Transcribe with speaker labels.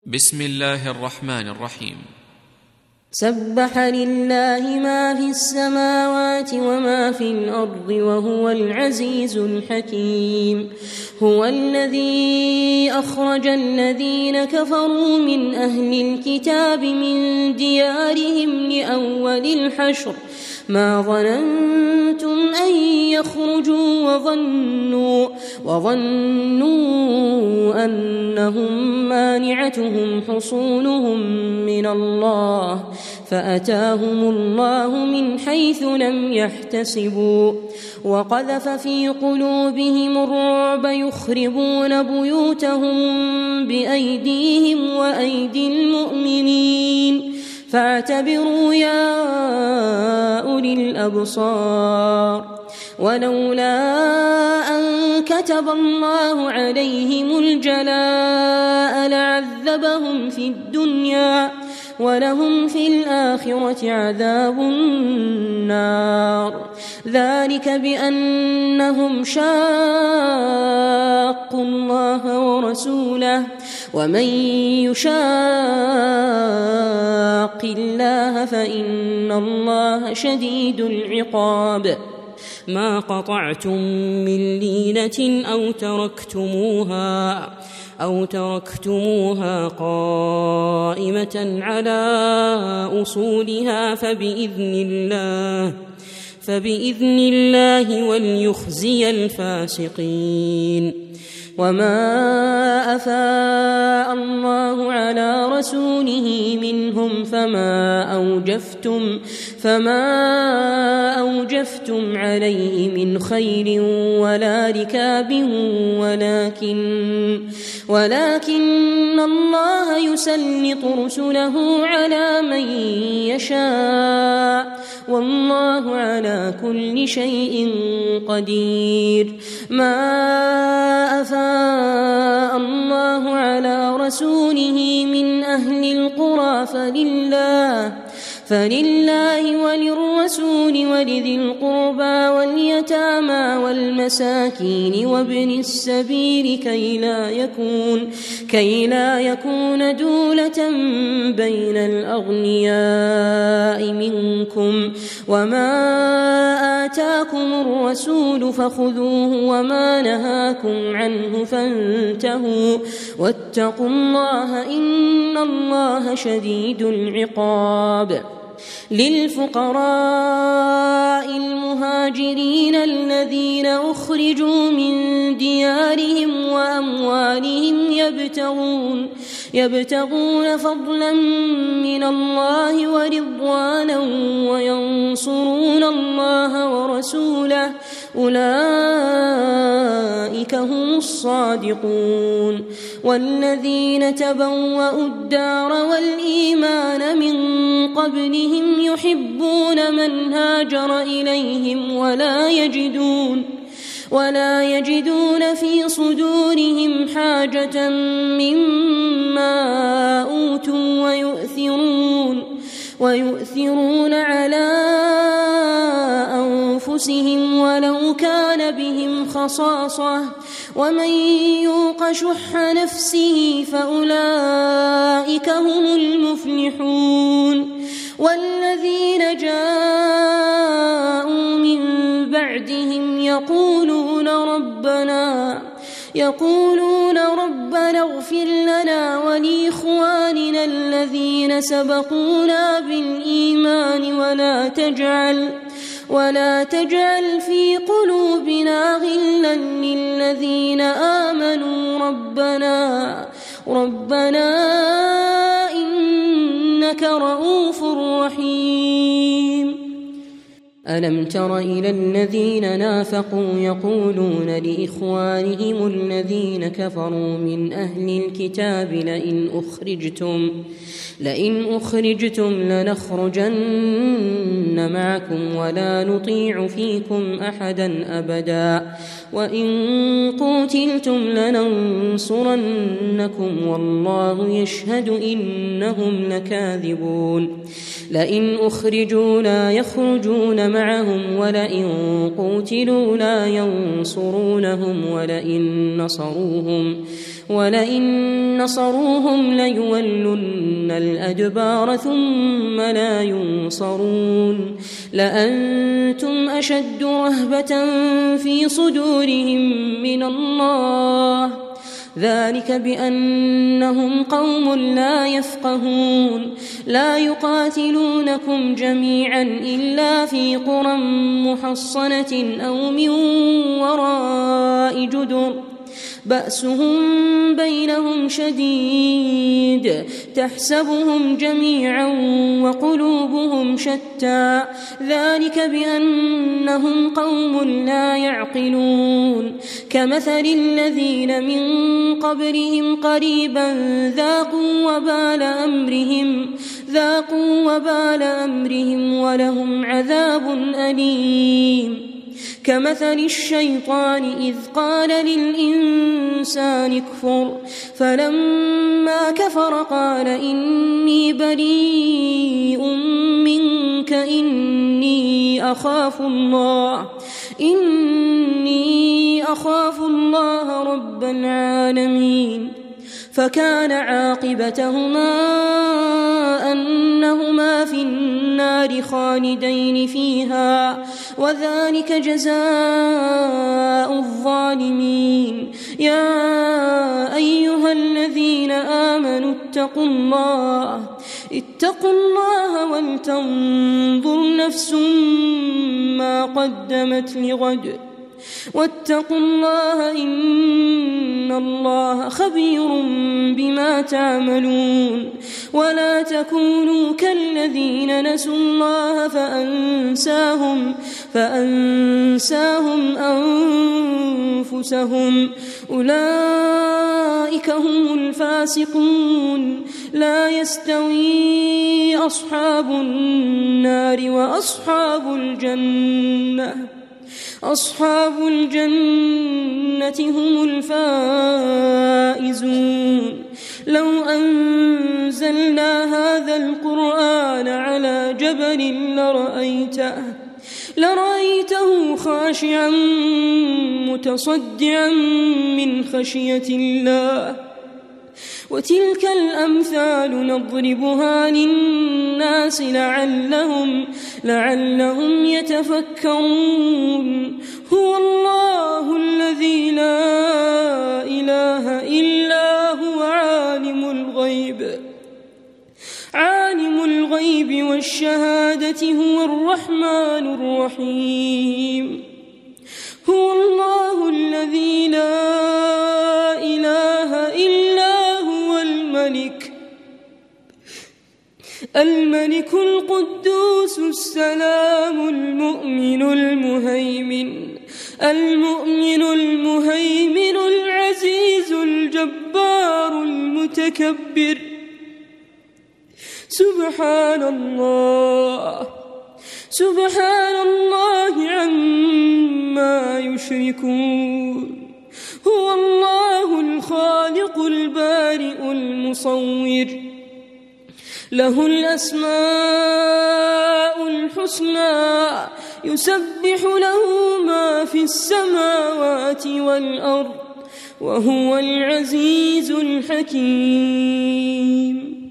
Speaker 1: بسم الله الرحمن الرحيم.
Speaker 2: سبح لله ما في السماوات وما في الأرض وهو العزيز الحكيم. هو الذي أخرج الذين كفروا من أهل الكتاب من ديارهم لأول الحشر ما ظننتم أن يخرجوا وظنوا أنهم مانعتهم حصونهم من الله فأتاهم الله من حيث لم يحتسبوا وقذف في قلوبهم الرعب يخربون بيوتهم بأيديهم وأيدي المؤمنين فاعتبروا يا أولي الأبصار. ولولا أن كتب الله عليهم الجلاء لعذبهم في الدنيا ولهم في الآخرة عذاب النار ذلك بأنهم شاقوا الله ورسوله ومن يشاق الله فإن الله شديد العقاب. ما قطعتم من لينة أو تركتموها قائمة على أصولها فبإذن الله وليخزي الفاسقين. وما أفاء الله على رسوله منهم فما أوجفتم عليه من خيل ولا ركاب ولكن الله يسلط رسله على من يشاء والله على كل شيء قدير. ما أفاء الله على رسوله من أهل القرى فلله وللرسول ولذي القربى واليتامى والمساكين وابن السبيل كي لا يكون دولة بين الأغنياء منكم. وما آتاكم الرسول فخذوه وما نهاكم عنه فانتهوا واتقوا الله إن الله شديد العقاب. للفقراء المهاجرين الذين أخرجوا من ديارهم وأموالهم يبتغون فضلا من الله ورضوانا وينصرون الله ورسوله أولئك هم الصادقون. والذين تبوأوا الدار والإيمان من قبلهم يحبون من هاجر إليهم ولا يجدون في صدورهم حاجة مما أوتوا ويؤثرون على أنفسهم ولو كان بهم خصاصة ومن يوق شح نفسه فأولئك هم المفلحون. والذين جاءوا من بعدهم يقولون ربنا اغفر لنا ولإخواننا الذين سبقونا بالإيمان ولا تجعل في قلوبنا غلا للذين آمنوا ربنا إنك رؤوف رحيم. ألم تر إلى الذين نافقوا يقولون لإخوانهم الذين كفروا من أهل الكتاب لئن أخرجتم لنخرجن معكم ولا نطيع فيكم أحدا أبدا وإن قتلتم لننصرنكم والله يشهد إنهم لكاذبون. لئن أخرجوا لا يخرجون معهم ولئن قتلوا لا ينصرونهم ولئن نصروهم ليولن الأدبار ثم لا ينصرون لأنتم أشد رهبة في صدورهم من الله ذلك بأنهم قوم لا يفقهون لا يقاتلونكم جميعا إلا في قرى محصنة أو من وراء جدر بأسهم بينهم شديد تحسبهم جميعا وقلوبهم شتى ذلك بأنهم قوم لا يعقلون كمثل الذين من قبلهم قريبا ذاقوا وبال أمرهم ولهم عذاب أليم كمثل الشيطان إذ قال للإنسان اكفر فلما كفر قال إني بريء منك إني أخاف الله رب العالمين فكان عاقبتهما أنهما في النار خالدين فيها وذلك جزاء الظالمين يا أيها الذين آمنوا اتقوا الله ولتنظر نفس ما قدمت لغد واتقوا الله إن الله خبير بما تعملون ولا تكونوا كالذين نسوا الله فأنساهم أنفسهم أولئك هم الفاسقون لا يستوي أصحاب النار وأصحاب الجنة هم الفائزون لو أنزلنا هذا القرآن على جبل لرأيته خاشعا متصدعا من خشية الله وتلك الأمثال نضربها للناس لعلهم يتفكرون هو الله الذي لا إله إلا هو عالم الغيب والشهادة هو الرحمن الرحيم هو الله الذي لا إله إلا هو الملك القدوس السلام المؤمن المهيمن العزيز الجبار المتكبر سبحان الله عما يشركون هو الله الخالق البارئ المصور له الأسماء الحسنى يسبح له ما في السماوات والأرض وهو العزيز الحكيم